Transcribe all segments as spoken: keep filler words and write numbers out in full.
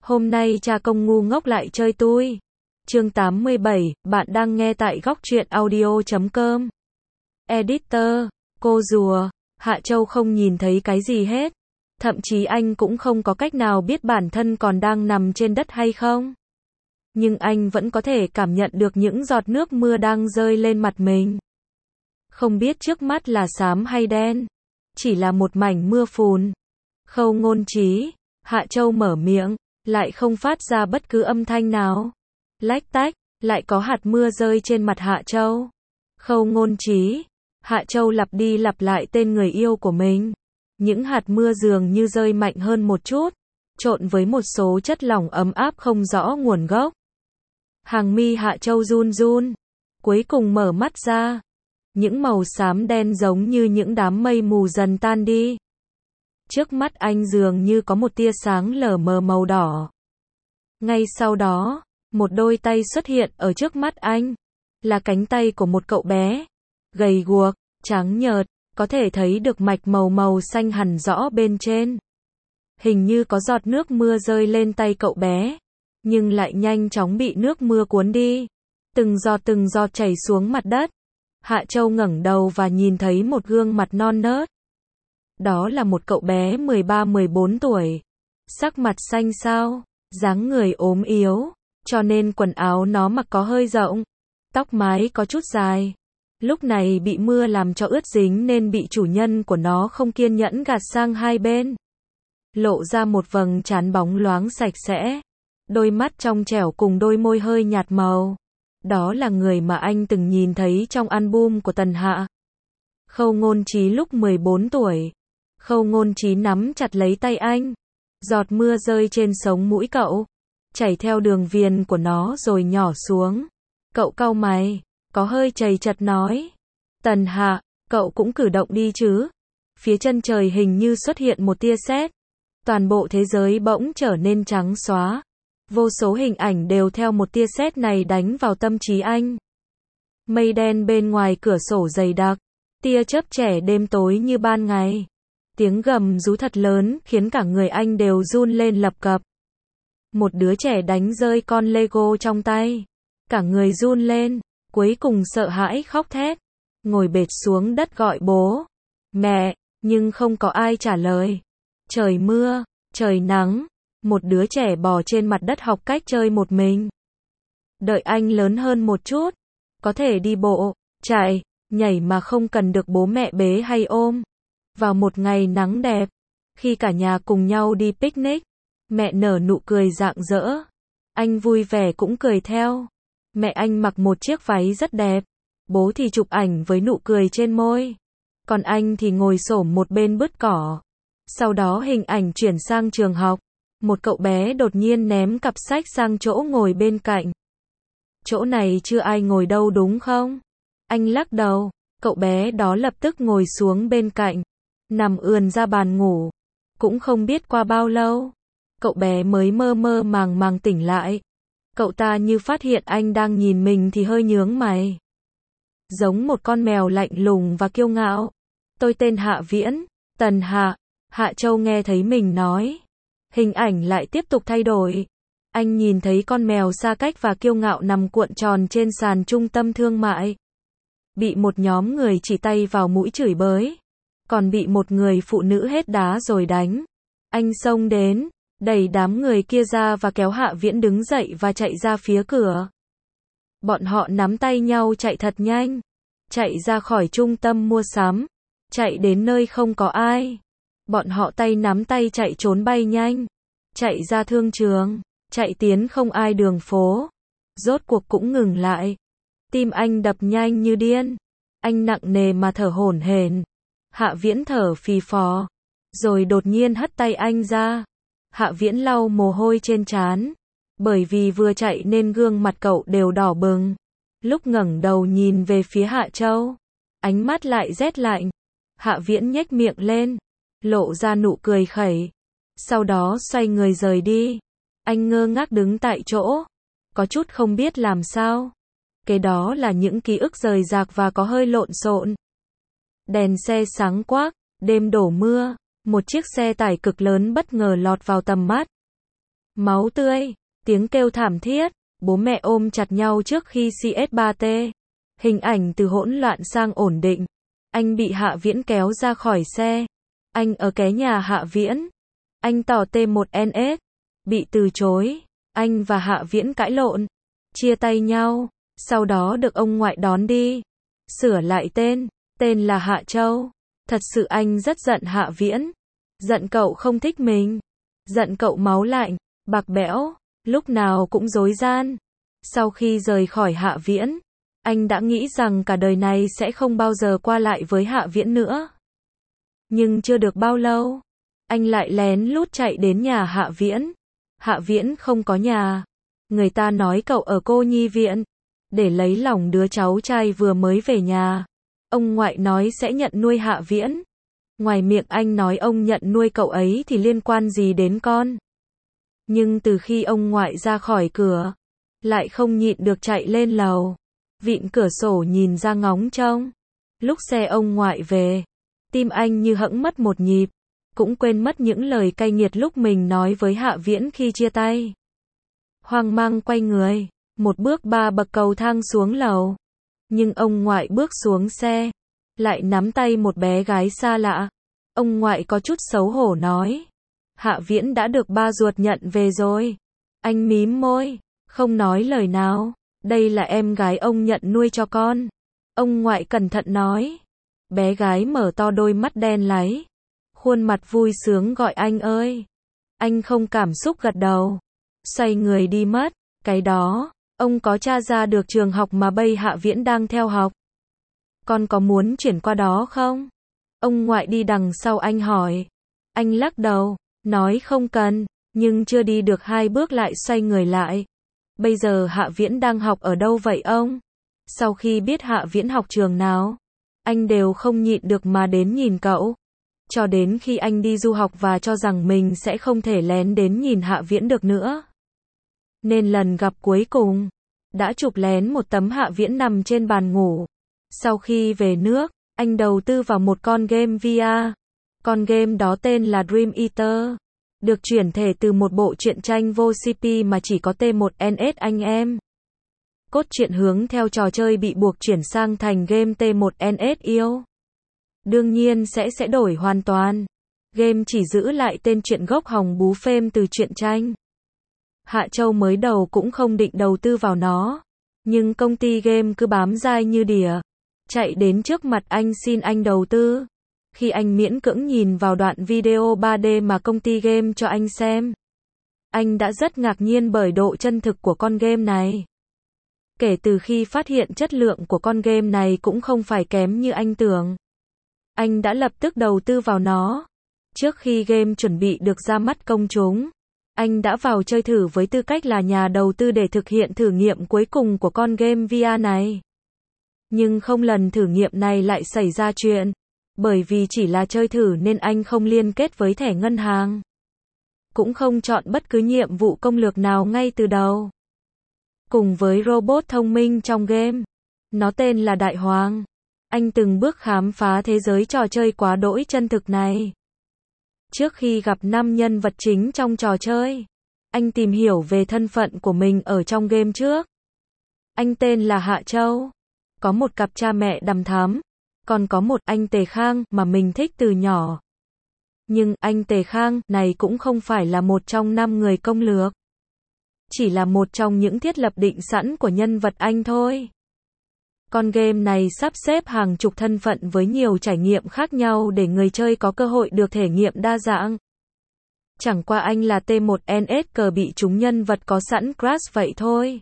Hôm nay cha công ngu ngốc lại chơi tui. Chương tám mươi bảy, bạn đang nghe tại góc truyện audio chấm com. Editor, cô rùa, Hạ Châu không nhìn thấy cái gì hết. Thậm chí anh cũng không có cách nào biết bản thân còn đang nằm trên đất hay không. Nhưng anh vẫn có thể cảm nhận được những giọt nước mưa đang rơi lên mặt mình. Không biết trước mắt là xám hay đen. Chỉ là một mảnh mưa phùn. Khâu Ngôn Trí, Hạ Châu mở miệng, lại không phát ra bất cứ âm thanh nào. Lách tách, lại có hạt mưa rơi trên mặt Hạ Châu. Khâu Ngôn Trí, Hạ Châu lặp đi lặp lại tên người yêu của mình. Những hạt mưa dường như rơi mạnh hơn một chút, trộn với một số chất lỏng ấm áp không rõ nguồn gốc. Hàng mi Hạ Châu run run, cuối cùng mở mắt ra. Những màu xám đen giống như những đám mây mù dần tan đi. Trước mắt anh dường như có một tia sáng lờ mờ màu đỏ. Ngay sau đó, một đôi tay xuất hiện ở trước mắt anh. Là cánh tay của một cậu bé. Gầy guộc, trắng nhợt, có thể thấy được mạch màu màu xanh hằn rõ bên trên. Hình như có giọt nước mưa rơi lên tay cậu bé, nhưng lại nhanh chóng bị nước mưa cuốn đi. Từng giọt từng giọt chảy xuống mặt đất. Hạ Châu ngẩng đầu và nhìn thấy một gương mặt non nớt. Đó là một cậu bé mười ba mười bốn tuổi. Sắc mặt xanh xao, dáng người ốm yếu, cho nên quần áo nó mặc có hơi rộng. Tóc mái có chút dài. Lúc này bị mưa làm cho ướt dính nên bị chủ nhân của nó không kiên nhẫn gạt sang hai bên. Lộ ra một vầng trán bóng loáng sạch sẽ. Đôi mắt trong trẻo cùng đôi môi hơi nhạt màu. Đó là người mà anh từng nhìn thấy trong album của Tần Hạ. Khâu Ngôn Trí lúc mười bốn tuổi. Khâu Ngôn Trí nắm chặt lấy tay anh. Giọt mưa rơi trên sống mũi cậu, chảy theo đường viền của nó rồi nhỏ xuống. Cậu cau mày, có hơi chầy chật nói. Tần Hạ, cậu cũng cử động đi chứ. Phía chân trời hình như xuất hiện một tia sét. Toàn bộ thế giới bỗng trở nên trắng xóa. Vô số hình ảnh đều theo một tia sét này đánh vào tâm trí anh. Mây đen bên ngoài cửa sổ dày đặc. Tia chớp trẻ đêm tối như ban ngày. Tiếng gầm rú thật lớn khiến cả người anh đều run lên lập cập. Một đứa trẻ đánh rơi con Lego trong tay. Cả người run lên, cuối cùng sợ hãi khóc thét. Ngồi bệt xuống đất gọi bố, mẹ, nhưng không có ai trả lời. Trời mưa, trời nắng, một đứa trẻ bò trên mặt đất học cách chơi một mình. Đợi anh lớn hơn một chút, có thể đi bộ, chạy, nhảy mà không cần được bố mẹ bế hay ôm. Vào một ngày nắng đẹp, khi cả nhà cùng nhau đi picnic, mẹ nở nụ cười rạng rỡ. Anh vui vẻ cũng cười theo. Mẹ anh mặc một chiếc váy rất đẹp. Bố thì chụp ảnh với nụ cười trên môi. Còn anh thì ngồi xổm một bên bứt cỏ. Sau đó hình ảnh chuyển sang trường học. Một cậu bé đột nhiên ném cặp sách sang chỗ ngồi bên cạnh. Chỗ này chưa ai ngồi đâu đúng không? Anh lắc đầu. Cậu bé đó lập tức ngồi xuống bên cạnh. Nằm ườn ra bàn ngủ. Cũng không biết qua bao lâu, cậu bé mới mơ mơ màng màng tỉnh lại. Cậu ta như phát hiện anh đang nhìn mình thì hơi nhướng mày. Giống một con mèo lạnh lùng và kiêu ngạo. Tôi tên Hạ Viễn, Tần Hạ. Hạ Châu nghe thấy mình nói. Hình ảnh lại tiếp tục thay đổi. Anh nhìn thấy con mèo xa cách và kiêu ngạo nằm cuộn tròn trên sàn trung tâm thương mại. Bị một nhóm người chỉ tay vào mũi chửi bới. Còn bị một người phụ nữ hết đá rồi đánh. Anh xông đến, đẩy đám người kia ra và kéo Hạ Viễn đứng dậy và chạy ra phía cửa. Bọn họ nắm tay nhau chạy thật nhanh. Chạy ra khỏi trung tâm mua sắm. Chạy đến nơi không có ai. Bọn họ tay nắm tay chạy trốn bay nhanh. Chạy ra thương trường. Chạy tiến không ai đường phố. Rốt cuộc cũng ngừng lại. Tim anh đập nhanh như điên. Anh nặng nề mà thở hổn hển. Hạ Viễn thở phì phò. Rồi đột nhiên hất tay anh ra. Hạ Viễn lau mồ hôi trên trán. Bởi vì vừa chạy nên gương mặt cậu đều đỏ bừng. Lúc ngẩng đầu nhìn về phía Hạ Châu, ánh mắt lại rét lạnh. Hạ Viễn nhếch miệng lên, lộ ra nụ cười khẩy. Sau đó xoay người rời đi. Anh ngơ ngác đứng tại chỗ, có chút không biết làm sao. Cái đó là những ký ức rời rạc và có hơi lộn xộn. Đèn xe sáng quắc, đêm đổ mưa, một chiếc xe tải cực lớn bất ngờ lọt vào tầm mắt. máu tươi, tiếng kêu thảm thiết, bố mẹ ôm chặt nhau trước khi xê ét ba tê. Hình ảnh từ hỗn loạn sang ổn định. Anh bị Hạ Viễn kéo ra khỏi xe. Anh ở ké nhà Hạ Viễn. Anh tỏ T một N S. Bị từ chối. Anh và Hạ Viễn cãi lộn. Chia tay nhau. Sau đó được ông ngoại đón đi. Sửa lại tên. Tên là Hạ Châu. Thật sự anh rất giận Hạ Viễn. Giận cậu không thích mình. Giận cậu máu lạnh, bạc bẽo, lúc nào cũng dối gian. Sau khi rời khỏi Hạ Viễn, anh đã nghĩ rằng cả đời này sẽ không bao giờ qua lại với Hạ Viễn nữa. Nhưng chưa được bao lâu, anh lại lén lút chạy đến nhà Hạ Viễn. Hạ Viễn không có nhà. Người ta nói cậu ở cô nhi viện. Để lấy lòng đứa cháu trai vừa mới về nhà, ông ngoại nói sẽ nhận nuôi Hạ Viễn. Ngoài miệng anh nói ông nhận nuôi cậu ấy thì liên quan gì đến con. Nhưng từ khi ông ngoại ra khỏi cửa, lại không nhịn được chạy lên lầu. Vịn cửa sổ nhìn ra ngóng trông. Lúc xe ông ngoại về, tim anh như hẫng mất một nhịp. Cũng quên mất những lời cay nghiệt lúc mình nói với Hạ Viễn khi chia tay. Hoang mang quay người, một bước ba bậc cầu thang xuống lầu. Nhưng ông ngoại bước xuống xe, lại nắm tay một bé gái xa lạ. Ông ngoại có chút xấu hổ nói. Hạ Viễn đã được ba ruột nhận về rồi. Anh mím môi, không nói lời nào. Đây là em gái ông nhận nuôi cho con. Ông ngoại cẩn thận nói. Bé gái mở to đôi mắt đen láy. Khuôn mặt vui sướng gọi anh ơi. Anh không cảm xúc gật đầu. Xoay người đi mất. Cái đó, ông có tra ra được trường học mà bây Hạ Viễn đang theo học. Con có muốn chuyển qua đó không? Ông ngoại đi đằng sau anh hỏi. Anh lắc đầu, nói không cần, nhưng chưa đi được hai bước lại xoay người lại. Bây giờ Hạ Viễn đang học ở đâu vậy ông? Sau khi biết Hạ Viễn học trường nào, anh đều không nhịn được mà đến nhìn cậu. Cho đến khi anh đi du học và cho rằng mình sẽ không thể lén đến nhìn Hạ Viễn được nữa. Nên lần gặp cuối cùng, đã chụp lén một tấm Hạ Viễn nằm trên bàn ngủ. Sau khi về nước, anh đầu tư vào một con game vê rờ. Con game đó tên là Dream Eater. Được chuyển thể từ một bộ truyện tranh vô xê pê mà chỉ có T một N S anh em. Cốt truyện hướng theo trò chơi bị buộc chuyển sang thành game T một N S yêu. Đương nhiên sẽ sẽ đổi hoàn toàn. Game chỉ giữ lại tên truyện gốc hòng bú phêm từ truyện tranh. Hạ Châu mới đầu cũng không định đầu tư vào nó. Nhưng công ty game cứ bám dai như đỉa. Chạy đến trước mặt anh xin anh đầu tư. Khi anh miễn cưỡng nhìn vào đoạn video ba D mà công ty game cho anh xem, anh đã rất ngạc nhiên bởi độ chân thực của con game này. Kể từ khi phát hiện chất lượng của con game này cũng không phải kém như anh tưởng, anh đã lập tức đầu tư vào nó. Trước khi game chuẩn bị được ra mắt công chúng, anh đã vào chơi thử với tư cách là nhà đầu tư để thực hiện thử nghiệm cuối cùng của con game vê rờ này. Nhưng không lần thử nghiệm này lại xảy ra chuyện. Bởi vì chỉ là chơi thử nên anh không liên kết với thẻ ngân hàng. Cũng không chọn bất cứ nhiệm vụ công lược nào ngay từ đầu. Cùng với robot thông minh trong game, nó tên là Đại Hoàng. Anh từng bước khám phá thế giới trò chơi quá đỗi chân thực này. Trước khi gặp năm nhân vật chính trong trò chơi, anh tìm hiểu về thân phận của mình ở trong game trước. Anh tên là Hạ Châu. Có một cặp cha mẹ đằm thắm. Còn có một anh Tề Khang mà mình thích từ nhỏ. Nhưng anh Tề Khang này cũng không phải là một trong năm người công lược. Chỉ là một trong những thiết lập định sẵn của nhân vật anh thôi. Con game này sắp xếp hàng chục thân phận với nhiều trải nghiệm khác nhau để người chơi có cơ hội được thể nghiệm đa dạng. Chẳng qua anh là T một N S cờ bị chúng nhân vật có sẵn crush vậy thôi.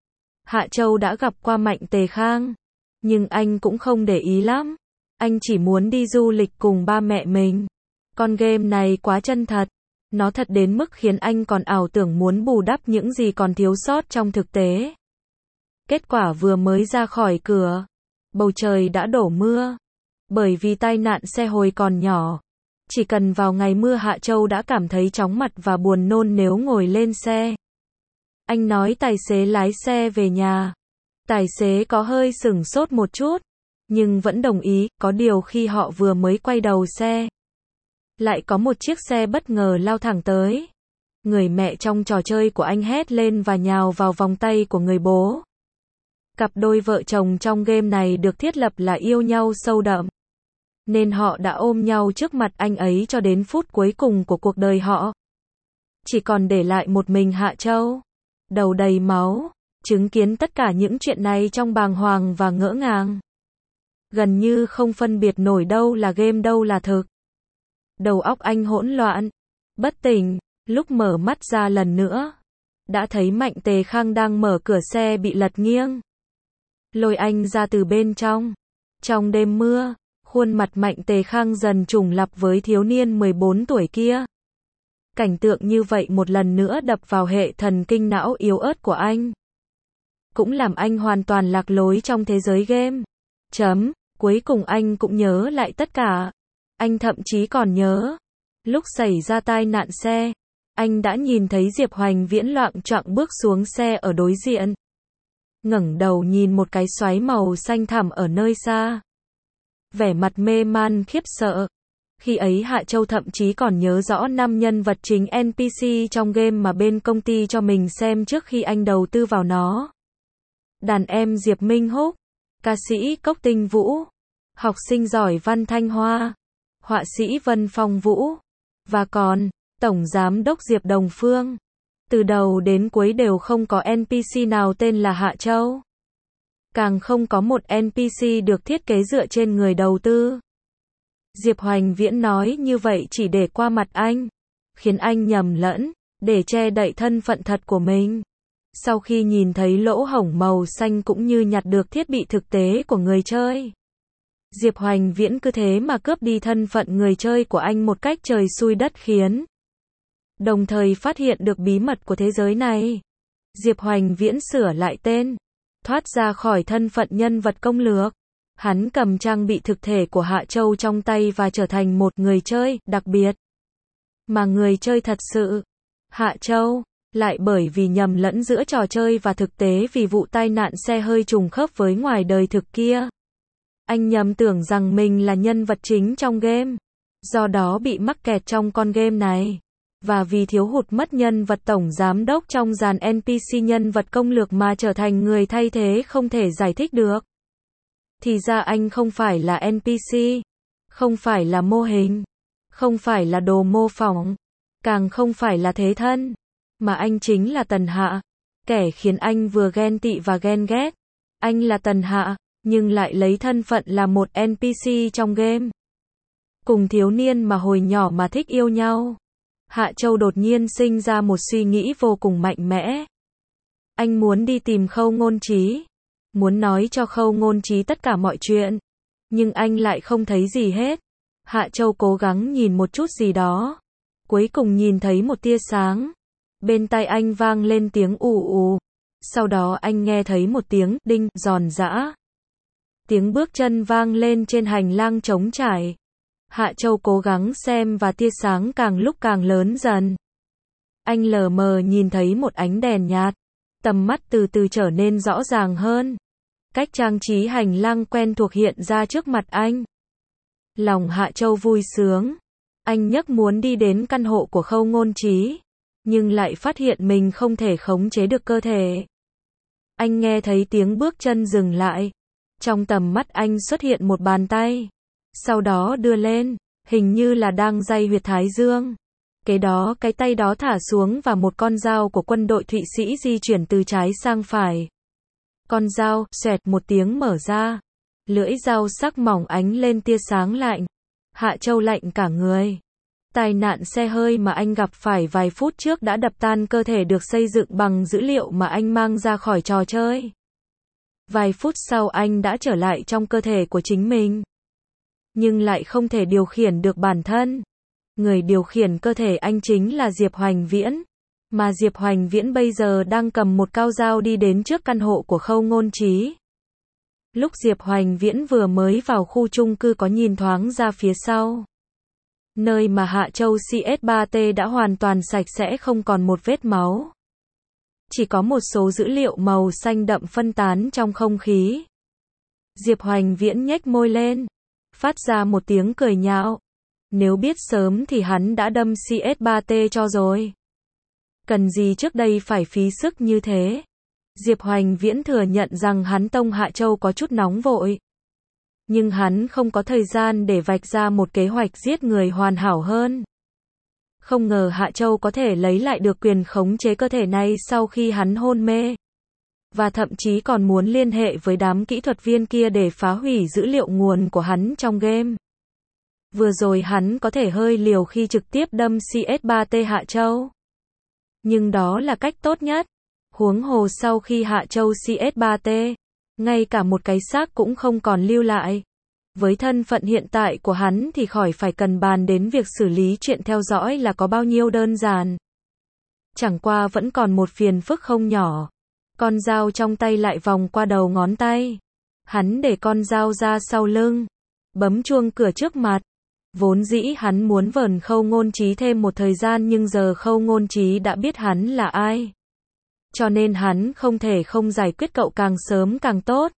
Hạ Châu đã gặp qua Mạnh Tề Khang. Nhưng anh cũng không để ý lắm. Anh chỉ muốn đi du lịch cùng ba mẹ mình. Con game này quá chân thật. Nó thật đến mức khiến anh còn ảo tưởng muốn bù đắp những gì còn thiếu sót trong thực tế. Kết quả vừa mới ra khỏi cửa, bầu trời đã đổ mưa. Bởi vì tai nạn xe hồi còn nhỏ. Chỉ cần vào ngày mưa Hạ Châu đã cảm thấy chóng mặt và buồn nôn nếu ngồi lên xe. Anh nói tài xế lái xe về nhà. Tài xế có hơi sửng sốt một chút, nhưng vẫn đồng ý, có điều khi họ vừa mới quay đầu xe, lại có một chiếc xe bất ngờ lao thẳng tới. Người mẹ trong trò chơi của anh hét lên và nhào vào vòng tay của người bố. Cặp đôi vợ chồng trong game này được thiết lập là yêu nhau sâu đậm, nên họ đã ôm nhau trước mặt anh ấy cho đến phút cuối cùng của cuộc đời họ. Chỉ còn để lại một mình Hạ Châu, đầu đầy máu, chứng kiến tất cả những chuyện này trong bàng hoàng và ngỡ ngàng. Gần như không phân biệt nổi đâu là game đâu là thực. Đầu óc anh hỗn loạn, bất tỉnh, lúc mở mắt ra lần nữa, đã thấy Mạnh Tề Khang đang mở cửa xe bị lật nghiêng, lôi anh ra từ bên trong. Trong đêm mưa, khuôn mặt Mạnh Tề Khang dần trùng lặp với thiếu niên mười bốn tuổi kia. Cảnh tượng như vậy một lần nữa đập vào hệ thần kinh não yếu ớt của anh. Cũng làm anh hoàn toàn lạc lối trong thế giới game. Chấm, cuối cùng anh cũng nhớ lại tất cả. Anh thậm chí còn nhớ, lúc xảy ra tai nạn xe, anh đã nhìn thấy Diệp Hoành Viễn loạng choạng bước xuống xe ở đối diện. Ngẩng đầu nhìn một cái xoáy màu xanh thẳm ở nơi xa. Vẻ mặt mê man khiếp sợ. Khi ấy Hạ Châu thậm chí còn nhớ rõ năm nhân vật chính en pê xê trong game mà bên công ty cho mình xem trước khi anh đầu tư vào nó. Đàn em Diệp Minh Húc, ca sĩ Cốc Tinh Vũ, học sinh giỏi Văn Thanh Hoa, họa sĩ Vân Phong Vũ, và còn, Tổng Giám đốc Diệp Đồng Phương. Từ đầu đến cuối đều không có en pê xê nào tên là Hạ Châu. Càng không có một en pê xê được thiết kế dựa trên người đầu tư. Diệp Hoành Viễn nói như vậy chỉ để qua mặt anh, khiến anh nhầm lẫn, để che đậy thân phận thật của mình. Sau khi nhìn thấy lỗ hổng màu xanh cũng như nhặt được thiết bị thực tế của người chơi, Diệp Hoành Viễn cứ thế mà cướp đi thân phận người chơi của anh một cách trời xui đất khiến. Đồng thời phát hiện được bí mật của thế giới này, Diệp Hoành Viễn sửa lại tên, thoát ra khỏi thân phận nhân vật công lược. Hắn cầm trang bị thực thể của Hạ Châu trong tay và trở thành một người chơi đặc biệt. Mà người chơi thật sự, Hạ Châu, lại bởi vì nhầm lẫn giữa trò chơi và thực tế vì vụ tai nạn xe hơi trùng khớp với ngoài đời thực kia. Anh nhầm tưởng rằng mình là nhân vật chính trong game, do đó bị mắc kẹt trong con game này. Và vì thiếu hụt mất nhân vật tổng giám đốc trong dàn en pê xê nhân vật công lược mà trở thành người thay thế không thể giải thích được. Thì ra anh không phải là en pê xê, không phải là mô hình, không phải là đồ mô phỏng, càng không phải là thế thân, mà anh chính là Tần Hạ, kẻ khiến anh vừa ghen tị và ghen ghét. Anh là Tần Hạ, nhưng lại lấy thân phận là một en pê xê trong game. Cùng thiếu niên mà hồi nhỏ mà thích yêu nhau, Hạ Châu đột nhiên sinh ra một suy nghĩ vô cùng mạnh mẽ. Anh muốn đi tìm Khâu Ngôn Trí, muốn nói cho Khâu Ngôn Trí tất cả mọi chuyện, nhưng anh lại không thấy gì hết. Hạ Châu cố gắng nhìn một chút gì đó, cuối cùng nhìn thấy một tia sáng. Bên tai anh vang lên tiếng ù ù, sau đó anh nghe thấy một tiếng đinh giòn giã. Tiếng bước chân vang lên trên hành lang trống trải. Hạ Châu cố gắng xem và tia sáng càng lúc càng lớn dần. Anh lờ mờ nhìn thấy một ánh đèn nhạt, tầm mắt từ từ trở nên rõ ràng hơn. Cách trang trí hành lang quen thuộc hiện ra trước mặt anh. Lòng Hạ Châu vui sướng. Anh nhấc muốn đi đến căn hộ của Khâu Ngôn Trí, nhưng lại phát hiện mình không thể khống chế được cơ thể. Anh nghe thấy tiếng bước chân dừng lại. Trong tầm mắt anh xuất hiện một bàn tay. Sau đó đưa lên, hình như là đang day huyệt thái dương. Kế đó cái tay đó thả xuống và một con dao của quân đội Thụy Sĩ di chuyển từ trái sang phải. Con dao, xoẹt một tiếng mở ra. Lưỡi dao sắc mỏng ánh lên tia sáng lạnh. Hạ Châu lạnh cả người. Tai nạn xe hơi mà anh gặp phải vài phút trước đã đập tan cơ thể được xây dựng bằng dữ liệu mà anh mang ra khỏi trò chơi. Vài phút sau anh đã trở lại trong cơ thể của chính mình. Nhưng lại không thể điều khiển được bản thân. Người điều khiển cơ thể anh chính là Diệp Hoành Viễn. Mà Diệp Hoành Viễn bây giờ đang cầm một cao dao đi đến trước căn hộ của Khâu Ngôn Trí. Lúc Diệp Hoành Viễn vừa mới vào khu chung cư có nhìn thoáng ra phía sau. Nơi mà Hạ Châu xê ét ba tê đã hoàn toàn sạch sẽ không còn một vết máu. Chỉ có một số dữ liệu màu xanh đậm phân tán trong không khí. Diệp Hoành Viễn nhếch môi lên, phát ra một tiếng cười nhạo. Nếu biết sớm thì hắn đã đâm xê ét ba tê cho rồi. Cần gì trước đây phải phí sức như thế? Diệp Hoành Viễn thừa nhận rằng hắn tông Hạ Châu có chút nóng vội. Nhưng hắn không có thời gian để vạch ra một kế hoạch giết người hoàn hảo hơn. Không ngờ Hạ Châu có thể lấy lại được quyền khống chế cơ thể này sau khi hắn hôn mê. Và thậm chí còn muốn liên hệ với đám kỹ thuật viên kia để phá hủy dữ liệu nguồn của hắn trong game. Vừa rồi hắn có thể hơi liều khi trực tiếp đâm C S ba T Hạ Châu. Nhưng đó là cách tốt nhất. Huống hồ sau khi Hạ Châu C S ba T, ngay cả một cái xác cũng không còn lưu lại. Với thân phận hiện tại của hắn thì khỏi phải cần bàn đến việc xử lý chuyện theo dõi là có bao nhiêu đơn giản. Chẳng qua vẫn còn một phiền phức không nhỏ. Con dao trong tay lại vòng qua đầu ngón tay. Hắn để con dao ra sau lưng. Bấm chuông cửa trước mặt. Vốn dĩ hắn muốn vờn Khâu Ngôn Trí thêm một thời gian nhưng giờ Khâu Ngôn Trí đã biết hắn là ai. Cho nên hắn không thể không giải quyết cậu càng sớm càng tốt.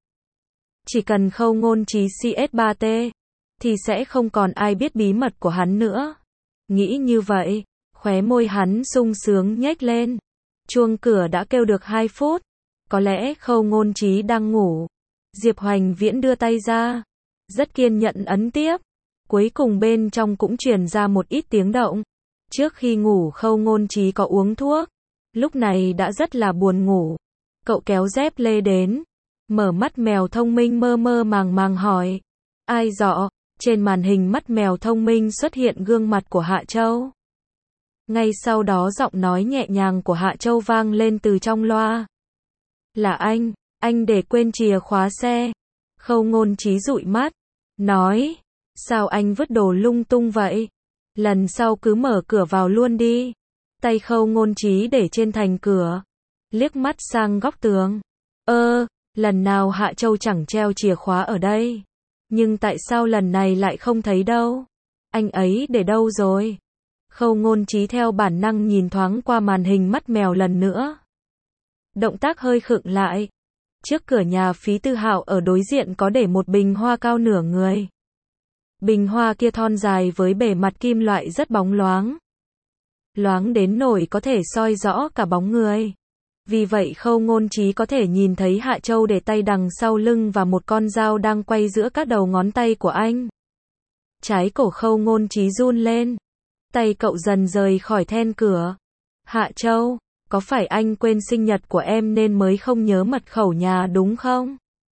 Chỉ cần Khâu Ngôn Trí C S ba T, thì sẽ không còn ai biết bí mật của hắn nữa. Nghĩ như vậy, khóe môi hắn sung sướng nhếch lên. Chuông cửa đã kêu được hai phút. Có lẽ Khâu Ngôn Trí đang ngủ. Diệp Hoành Viễn đưa tay ra. Rất kiên nhẫn ấn tiếp. Cuối cùng bên trong cũng truyền ra một ít tiếng động. Trước khi ngủ Khâu Ngôn Trí có uống thuốc. Lúc này đã rất là buồn ngủ. Cậu kéo dép lê đến. Mở mắt mèo thông minh mơ mơ màng màng hỏi. Ai dọ? Trên màn hình mắt mèo thông minh xuất hiện gương mặt của Hạ Châu. Ngay sau đó giọng nói nhẹ nhàng của Hạ Châu vang lên từ trong loa. Là anh, anh để quên chìa khóa xe. Khâu Ngôn Trí dụi mắt. Nói. Sao anh vứt đồ lung tung vậy? Lần sau cứ mở cửa vào luôn đi. Tay Khâu Ngôn Trí để trên thành cửa. Liếc mắt sang góc tường. Ơ, lần nào Hạ Châu chẳng treo chìa khóa ở đây. Nhưng tại sao lần này lại không thấy đâu? Anh ấy để đâu rồi? Khâu Ngôn Trí theo bản năng nhìn thoáng qua màn hình mắt mèo lần nữa. Động tác hơi khựng lại. Trước cửa nhà Phí Tư Hạo ở đối diện có để một bình hoa cao nửa người. Bình hoa kia thon dài với bề mặt kim loại rất bóng loáng. Loáng đến nỗi có thể soi rõ cả bóng người. Vì vậy Khâu Ngôn Trí có thể nhìn thấy Hạ Châu để tay đằng sau lưng và một con dao đang quay giữa các đầu ngón tay của anh. Trái cổ Khâu Ngôn Trí run lên. Tay cậu dần rời khỏi then cửa. Hạ Châu, có phải anh quên sinh nhật của em nên mới không nhớ mật khẩu nhà đúng không?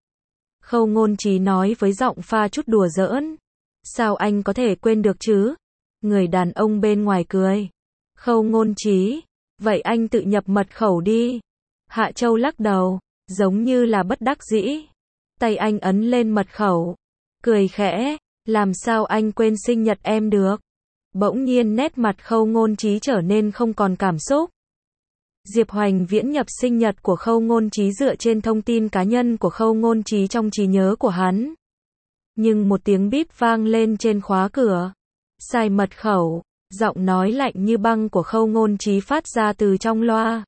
Khâu Ngôn Trí nói với giọng pha chút đùa giỡn. Sao anh có thể quên được chứ? Người đàn ông bên ngoài cười. Khâu Ngôn Trí, vậy anh tự nhập mật khẩu đi. Hạ Châu lắc đầu, giống như là bất đắc dĩ. Tay anh ấn lên mật khẩu. Cười khẽ, làm sao anh quên sinh nhật em được? Bỗng nhiên nét mặt Khâu Ngôn Trí trở nên không còn cảm xúc. Diệp Hoành Viễn nhập sinh nhật của Khâu Ngôn Trí dựa trên thông tin cá nhân của Khâu Ngôn Trí trong trí nhớ của hắn. Nhưng một tiếng bíp vang lên trên khóa cửa. Sai mật khẩu, giọng nói lạnh như băng của Khâu Ngôn Trí phát ra từ trong loa.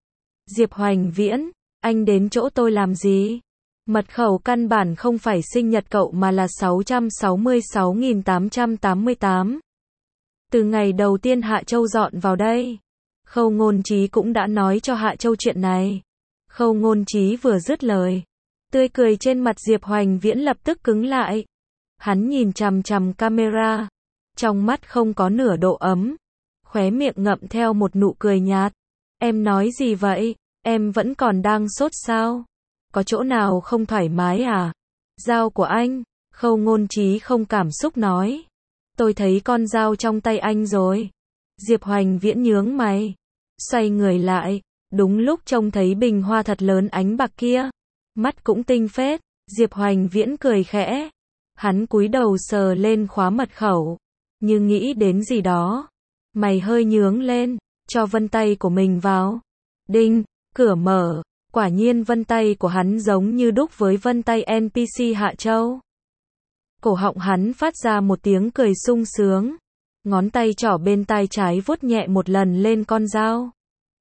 Diệp Hoành Viễn, anh đến chỗ tôi làm gì? Mật khẩu căn bản không phải sinh nhật cậu mà là sáu trăm sáu mươi sáu nghìn tám trăm tám mươi tám. Từ ngày đầu tiên Hạ Châu dọn vào đây, Khâu Ngôn Trí cũng đã nói cho Hạ Châu chuyện này. Khâu Ngôn Trí vừa dứt lời, tươi cười trên mặt Diệp Hoành Viễn lập tức cứng lại. Hắn nhìn chằm chằm camera, trong mắt không có nửa độ ấm, khóe miệng ngậm theo một nụ cười nhạt. Em nói gì vậy? Em vẫn còn đang sốt sao? Có chỗ nào không thoải mái à? Dao của anh, Khâu Ngôn Trí không cảm xúc nói. Tôi thấy con dao trong tay anh rồi. Diệp Hoành Viễn nhướng mày, xoay người lại, đúng lúc trông thấy bình hoa thật lớn ánh bạc kia. Mắt cũng tinh phết, Diệp Hoành Viễn cười khẽ. Hắn cúi đầu sờ lên khóa mật khẩu, như nghĩ đến gì đó. Mày hơi nhướng lên, cho vân tay của mình vào. Đinh, cửa mở, quả nhiên vân tay của hắn giống như đúc với vân tay en pê xê Hạ Châu. Cổ họng hắn phát ra một tiếng cười sung sướng. Ngón tay trỏ bên tai trái vuốt nhẹ một lần lên con dao.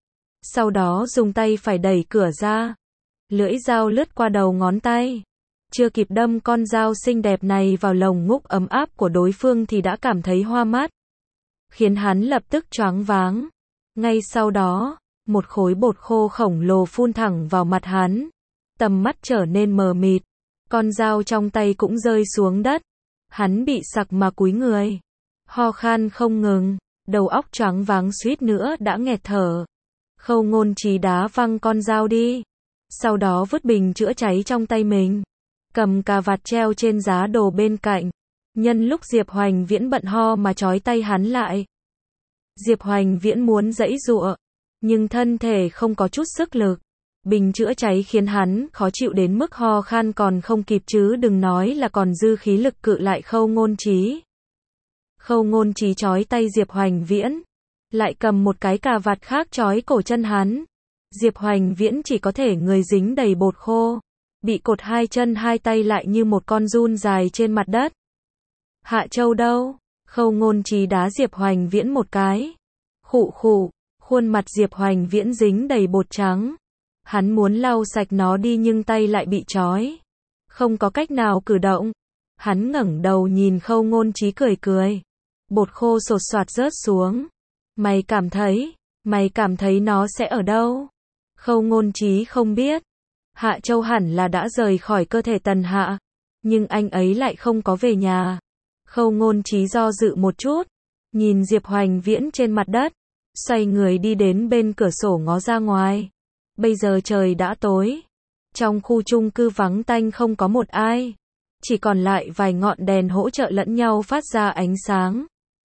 Sau đó dùng tay phải đẩy cửa ra. Lưỡi dao lướt qua đầu ngón tay. Chưa kịp đâm con dao xinh đẹp này vào lồng ngúc ấm áp của đối phương thì đã cảm thấy hoa mắt. Khiến hắn lập tức choáng váng. Ngay sau đó, một khối bột khô khổng lồ phun thẳng vào mặt hắn. Tầm mắt trở nên mờ mịt. Con dao trong tay cũng rơi xuống đất. Hắn bị sặc mà cúi người. Ho khan không ngừng. Đầu óc choáng váng suýt nữa đã nghẹt thở. Khâu Ngôn Trí đá văng con dao đi. Sau đó vứt bình chữa cháy trong tay mình. Cầm cà vạt treo trên giá đồ bên cạnh. Nhân lúc Diệp Hoành Viễn bận ho mà trói tay hắn lại. Diệp Hoành Viễn muốn giãy giụa, nhưng thân thể không có chút sức lực. Bình chữa cháy khiến hắn khó chịu đến mức ho khan còn không kịp chứ đừng nói là còn dư khí lực cự lại Khâu Ngôn Trí. Khâu Ngôn Trí trói tay Diệp Hoành Viễn, lại cầm một cái cà vạt khác trói cổ chân hắn. Diệp Hoành Viễn chỉ có thể người dính đầy bột khô, bị cột hai chân hai tay lại như một con giun dài trên mặt đất. Hạ Châu đâu? Khâu Ngôn Trí đá Diệp Hoành Viễn một cái. Khụ khụ, khuôn mặt Diệp Hoành Viễn dính đầy bột trắng. Hắn muốn lau sạch nó đi nhưng tay lại bị trói. Không có cách nào cử động. Hắn ngẩng đầu nhìn Khâu Ngôn Trí cười cười. Bột khô sột soạt rớt xuống. Mày cảm thấy, mày cảm thấy nó sẽ ở đâu? Khâu Ngôn Trí không biết. Hạ Châu hẳn là đã rời khỏi cơ thể Tần Hạ. Nhưng anh ấy lại không có về nhà. Khâu Ngôn Trí do dự một chút. Nhìn Diệp Hoành Viễn trên mặt đất. Xoay người đi đến bên cửa sổ ngó ra ngoài. Bây giờ trời đã tối. Trong khu chung cư vắng tanh không có một ai. Chỉ còn lại vài ngọn đèn hỗ trợ lẫn nhau phát ra ánh sáng.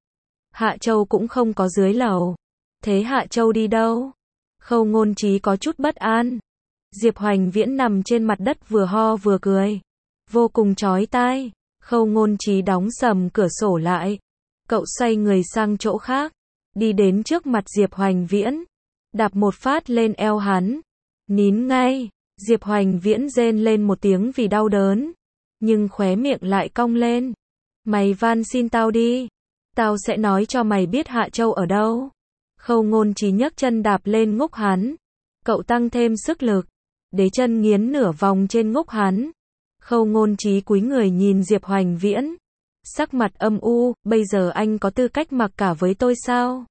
Hạ Châu cũng không có dưới lầu. Thế Hạ Châu đi đâu? Khâu Ngôn Trí có chút bất an. Diệp Hoành Viễn nằm trên mặt đất vừa ho vừa cười. Vô cùng chói tai. Khâu Ngôn Trí đóng sầm cửa sổ lại. Cậu xoay người sang chỗ khác. Đi đến trước mặt Diệp Hoành Viễn. Đạp một phát lên eo hắn. Nín ngay. Diệp Hoành Viễn rên lên một tiếng vì đau đớn. Nhưng khóe miệng lại cong lên. Mày van xin tao đi. Tao sẽ nói cho mày biết Hạ Châu ở đâu. Khâu Ngôn Trí nhấc chân đạp lên ngúc hắn. Cậu tăng thêm sức lực. Đế chân nghiến nửa vòng trên ngúc hắn. Khâu Ngôn Trí cúi người nhìn Diệp Hoành Viễn. Sắc mặt âm u, bây giờ anh có tư cách mặc cả với tôi sao?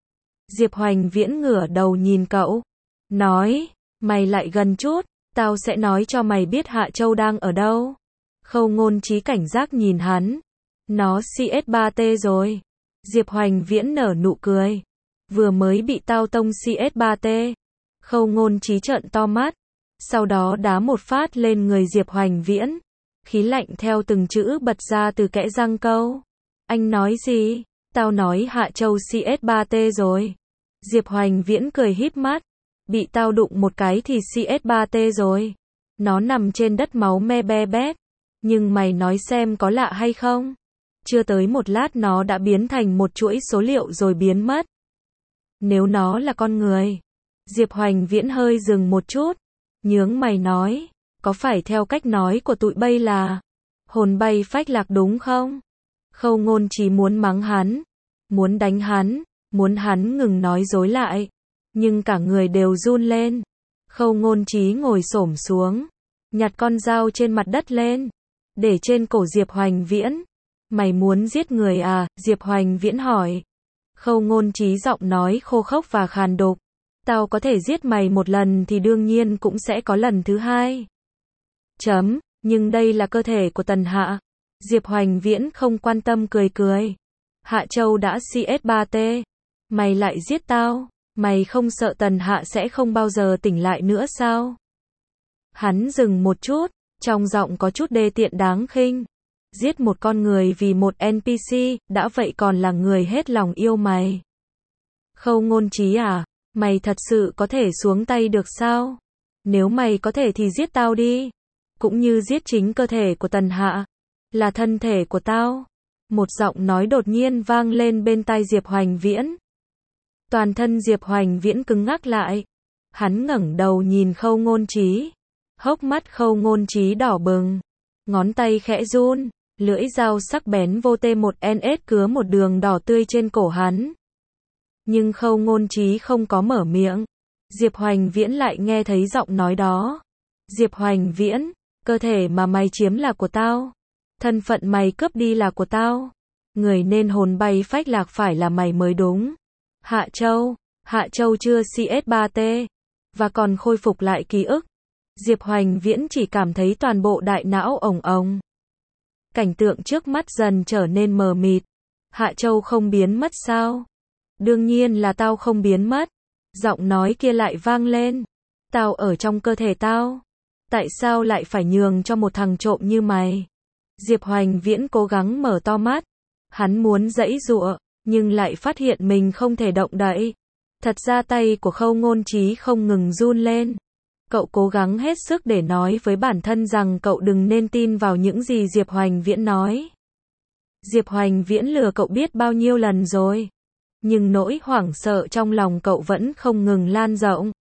Diệp Hoành Viễn ngửa đầu nhìn cậu. Nói, mày lại gần chút, tao sẽ nói cho mày biết Hạ Châu đang ở đâu. Khâu Ngôn Trí cảnh giác nhìn hắn. Nó C S ba T rồi. Diệp Hoành Viễn nở nụ cười. Vừa mới bị tao tông C S ba T. Khâu Ngôn Trí trợn to mắt. Sau đó đá một phát lên người Diệp Hoành Viễn. Khí lạnh theo từng chữ bật ra từ kẽ răng câu. Anh nói gì? Tao nói Hạ Châu C S ba T rồi. Diệp Hoành Viễn cười híp mắt. Bị tao đụng một cái thì C S ba T rồi. Nó nằm trên đất máu me be bét. Nhưng mày nói xem có lạ hay không? Chưa tới một lát nó đã biến thành một chuỗi số liệu rồi biến mất. Nếu nó là con người. Diệp Hoành Viễn hơi dừng một chút. Nhướng mày nói. Có phải theo cách nói của tụi bay là hồn bay phách lạc đúng không? Khâu Ngôn Trí muốn mắng hắn. Muốn đánh hắn. Muốn hắn ngừng nói dối lại. Nhưng cả người đều run lên. Khâu Ngôn Trí ngồi xổm xuống. Nhặt con dao trên mặt đất lên. Để trên cổ Diệp Hoành Viễn. Mày muốn giết người à? Diệp Hoành Viễn hỏi. Khâu Ngôn Trí giọng nói khô khốc và khàn đục. Tao có thể giết mày một lần thì đương nhiên cũng sẽ có lần thứ hai. Chấm, nhưng đây là cơ thể của Tần Hạ. Diệp Hoành Viễn không quan tâm cười cười. Hạ Châu đã C S ba T. Mày lại giết tao. Mày không sợ Tần Hạ sẽ không bao giờ tỉnh lại nữa sao? Hắn dừng một chút. Trong giọng có chút đê tiện đáng khinh. Giết một con người vì một N P C, đã vậy còn là người hết lòng yêu mày. Khâu Ngôn Trí à, mày thật sự có thể xuống tay được sao? Nếu mày có thể thì giết tao đi. Cũng như giết chính cơ thể của Tần Hạ. Là thân thể của tao. Một giọng nói đột nhiên vang lên bên tai Diệp Hoành Viễn. Toàn thân Diệp Hoành Viễn cứng ngắc lại. Hắn ngẩng đầu nhìn Khâu Ngôn Trí. Hốc mắt Khâu Ngôn Trí đỏ bừng. Ngón tay khẽ run. Lưỡi dao sắc bén vô T một N S cứa một đường đỏ tươi trên cổ hắn. Nhưng Khâu Ngôn Trí không có mở miệng. Diệp Hoành Viễn lại nghe thấy giọng nói đó. Diệp Hoành Viễn, cơ thể mà mày chiếm là của tao. Thân phận mày cướp đi là của tao. Người nên hồn bay phách lạc phải là mày mới đúng. Hạ Châu, Hạ Châu chưa xê ét ba tê, và còn khôi phục lại ký ức. Diệp Hoành Viễn chỉ cảm thấy toàn bộ đại não ồng ồng. Cảnh tượng trước mắt dần trở nên mờ mịt. Hạ Châu không biến mất sao? Đương nhiên là tao không biến mất. Giọng nói kia lại vang lên. Tao ở trong cơ thể tao. Tại sao lại phải nhường cho một thằng trộm như mày? Diệp Hoành Viễn cố gắng mở to mắt. Hắn muốn giãy giụa, nhưng lại phát hiện mình không thể động đậy. Thật ra tay của Khâu Ngôn Trí không ngừng run lên. Cậu cố gắng hết sức để nói với bản thân rằng cậu đừng nên tin vào những gì Diệp Hoành Viễn nói. Diệp Hoành Viễn lừa cậu biết bao nhiêu lần rồi. Nhưng nỗi hoảng sợ trong lòng cậu vẫn không ngừng lan rộng.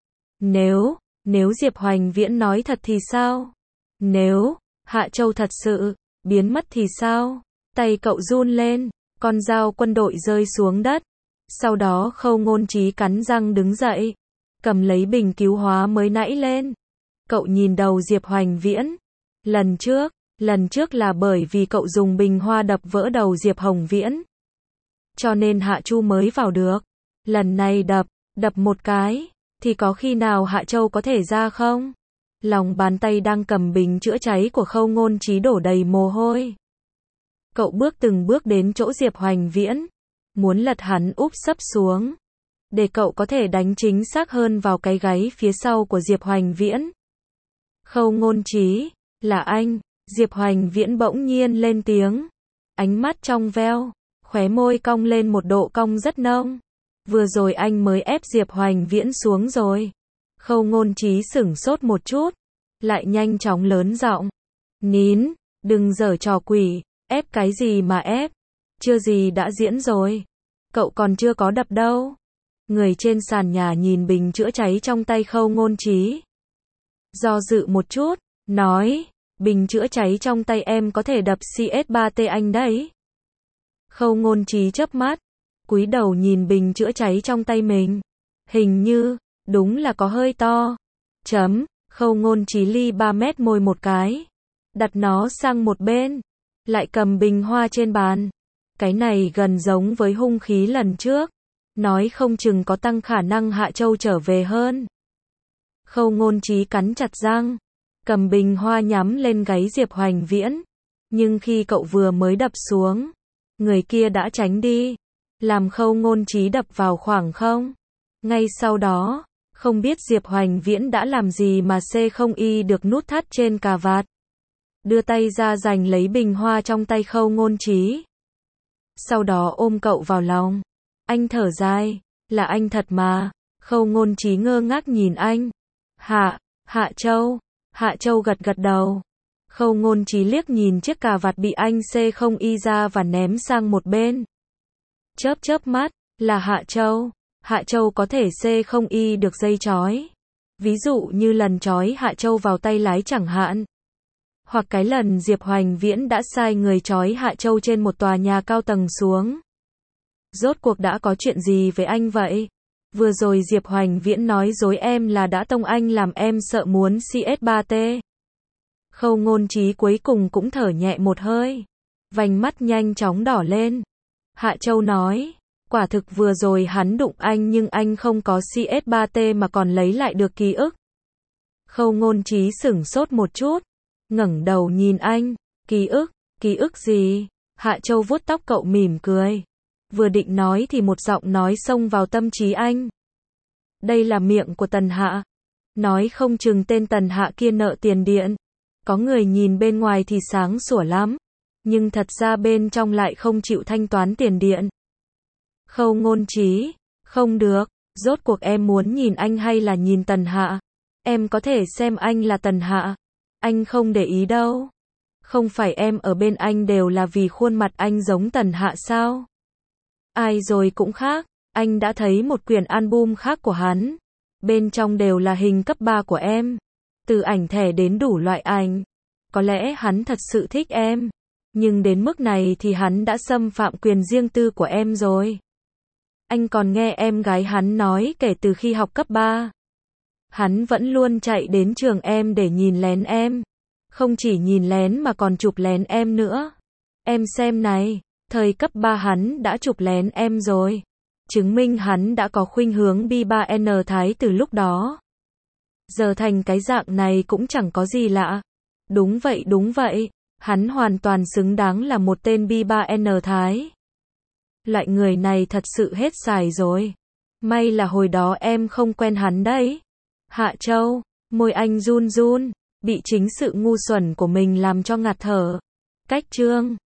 Nếu, nếu Diệp Hoành Viễn nói thật thì sao? Nếu, Hạ Châu thật sự, biến mất thì sao? Tay cậu run lên, con dao quân đội rơi xuống đất. Sau đó Khâu Ngôn Trí cắn răng đứng dậy, cầm lấy bình cứu hóa mới nãy lên. Cậu nhìn đầu Diệp Hoành Viễn. Lần trước, lần trước là bởi vì cậu dùng bình hoa đập vỡ đầu Diệp Hồng Viễn. Cho nên Hạ Chu mới vào được. Lần này đập, đập một cái, thì có khi nào Hạ Châu có thể ra không? Lòng bàn tay đang cầm bình chữa cháy của Khâu Ngôn Trí đổ đầy mồ hôi. Cậu bước từng bước đến chỗ Diệp Hoành Viễn, muốn lật hắn úp sấp xuống, để cậu có thể đánh chính xác hơn vào cái gáy phía sau của Diệp Hoành Viễn. Khâu Ngôn Trí, là anh, Diệp Hoành Viễn bỗng nhiên lên tiếng, ánh mắt trong veo, khóe môi cong lên một độ cong rất nông. Vừa rồi anh mới ép Diệp Hoành Viễn xuống rồi. Khâu Ngôn Trí sửng sốt một chút, lại nhanh chóng lớn giọng, nín, đừng giở trò quỷ, ép cái gì mà ép, chưa gì đã diễn rồi, cậu còn chưa có đập đâu. Người trên sàn nhà nhìn bình chữa cháy trong tay Khâu Ngôn Trí, do dự một chút, nói, bình chữa cháy trong tay em có thể đập xê ét ba tê anh đấy. Khâu Ngôn Trí chớp mắt, cúi đầu nhìn bình chữa cháy trong tay mình, hình như, đúng là có hơi to. Chấm, Khâu Ngôn Trí ly ba mét môi một cái, đặt nó sang một bên, lại cầm bình hoa trên bàn. Cái này gần giống với hung khí lần trước, nói không chừng có tăng khả năng Hạ Châu trở về hơn. Khâu Ngôn Trí cắn chặt răng, cầm bình hoa nhắm lên gáy Diệp Hoành Viễn, nhưng khi cậu vừa mới đập xuống, người kia đã tránh đi, làm Khâu Ngôn Trí đập vào khoảng không. Ngay sau đó, không biết Diệp Hoành Viễn đã làm gì mà xê không y được nút thắt trên cà vạt, đưa tay ra giành lấy bình hoa trong tay Khâu Ngôn Trí. Sau đó ôm cậu vào lòng. Anh thở dài, là anh thật mà. Khâu Ngôn Trí ngơ ngác nhìn anh. Hạ, Hạ Châu. Hạ Châu gật gật đầu. Khâu Ngôn Trí liếc nhìn chiếc cà vạt bị anh xê không y ra và ném sang một bên. Chớp chớp mắt, là Hạ Châu. Hạ Châu có thể xê không y được dây chói. Ví dụ như lần chói Hạ Châu vào tay lái chẳng hạn. Hoặc cái lần Diệp Hoành Viễn đã sai người chói Hạ Châu trên một tòa nhà cao tầng xuống. Rốt cuộc đã có chuyện gì với anh vậy? Vừa rồi Diệp Hoành Viễn nói dối em là đã tông anh làm em sợ muốn xê ét ba tê. Khâu Ngôn Trí cuối cùng cũng thở nhẹ một hơi. Vành mắt nhanh chóng đỏ lên. Hạ Châu nói, quả thực vừa rồi hắn đụng anh nhưng anh không có xê ét ba tê mà còn lấy lại được ký ức. Khâu Ngôn Trí sửng sốt một chút, ngẩng đầu nhìn anh, ký ức, ký ức gì? Hạ Châu vuốt tóc cậu mỉm cười. Vừa định nói thì một giọng nói xông vào tâm trí anh. Đây là miệng của Tần Hạ. Nói không chừng tên Tần Hạ kia nợ tiền điện. Có người nhìn bên ngoài thì sáng sủa lắm, nhưng thật ra bên trong lại không chịu thanh toán tiền điện. Khâu Ngôn Trí, không được, rốt cuộc em muốn nhìn anh hay là nhìn Tần Hạ? Em có thể xem anh là Tần Hạ. Anh không để ý đâu. Không phải em ở bên anh đều là vì khuôn mặt anh giống Tần Hạ sao? Ai rồi cũng khác, anh đã thấy một quyển album khác của hắn. Bên trong đều là hình cấp ba của em. Từ ảnh thẻ đến đủ loại ảnh. Có lẽ hắn thật sự thích em. Nhưng đến mức này thì hắn đã xâm phạm quyền riêng tư của em rồi. Anh còn nghe em gái hắn nói kể từ khi học cấp ba. Hắn vẫn luôn chạy đến trường em để nhìn lén em. Không chỉ nhìn lén mà còn chụp lén em nữa. Em xem này, thời cấp ba hắn đã chụp lén em rồi. chứng minh hắn đã có khuynh hướng bi ba N thái từ lúc đó. Giờ thành cái dạng này cũng chẳng có gì lạ. Đúng vậy đúng vậy, hắn hoàn toàn xứng đáng là một tên bi ba N thái. Loại người này thật sự hết xài rồi. May là hồi đó em không quen hắn đấy. Hạ Châu, môi anh run run, bị chính sự ngu xuẩn của mình làm cho ngạt thở. Cách chương